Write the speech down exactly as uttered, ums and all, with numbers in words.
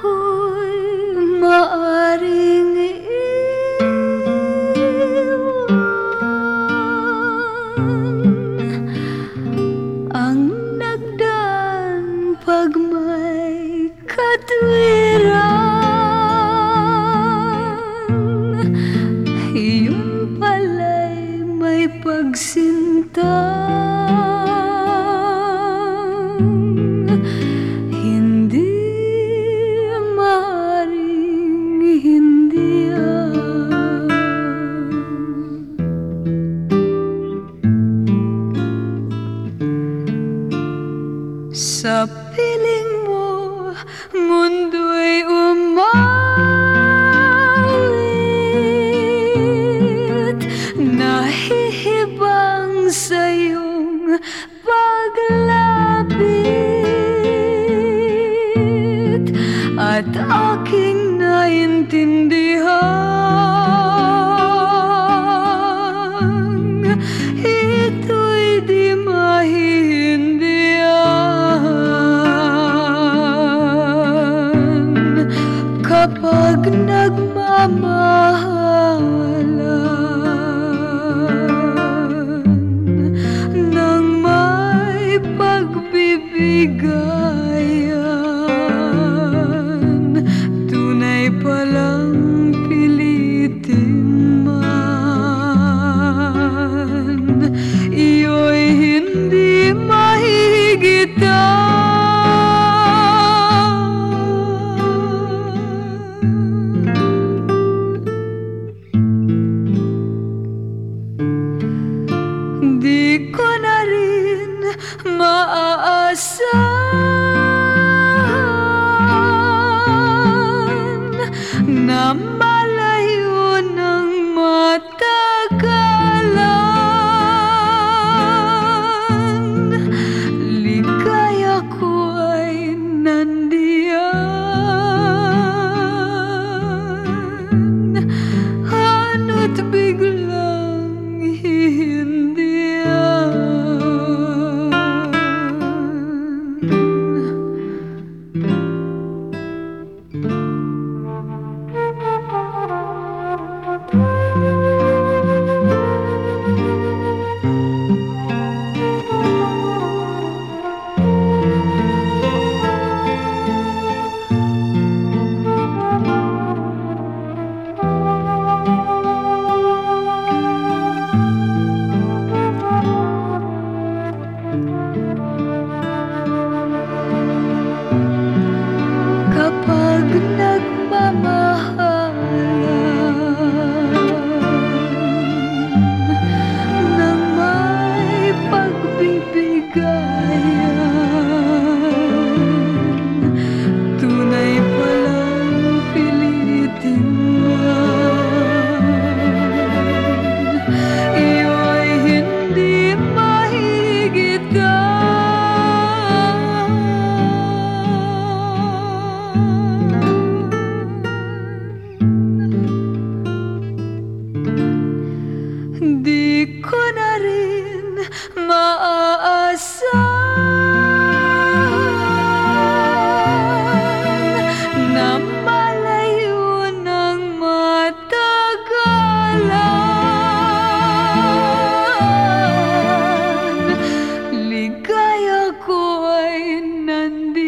ako'y maaring iwan ang nagdaan pag may katwiran. Iyon pala'y may pagsinta, hindi maaaring hindihan. Sa piling mo, mundo'y umawit, nahihibang sa iyong paglapit, at aking naintindihan ito'y di mahihindihan. Kapag nagmamahalan nang may pagbibigayan, tunay palang pilitin man, iyo'y hindi mahihigitan. Di ko na rin maaasahan na malayo ng matagalan. Ligaya ko ay nandiyan, ano't biglang hihindihan. Kapag nagmamahalan nang may pagbibigayan, tunay palang pilitin man, iyo'y hindi mahihigitan. Di ko na rin maaasahan na malayo ng matagalan. Ligaya ko ay nandito,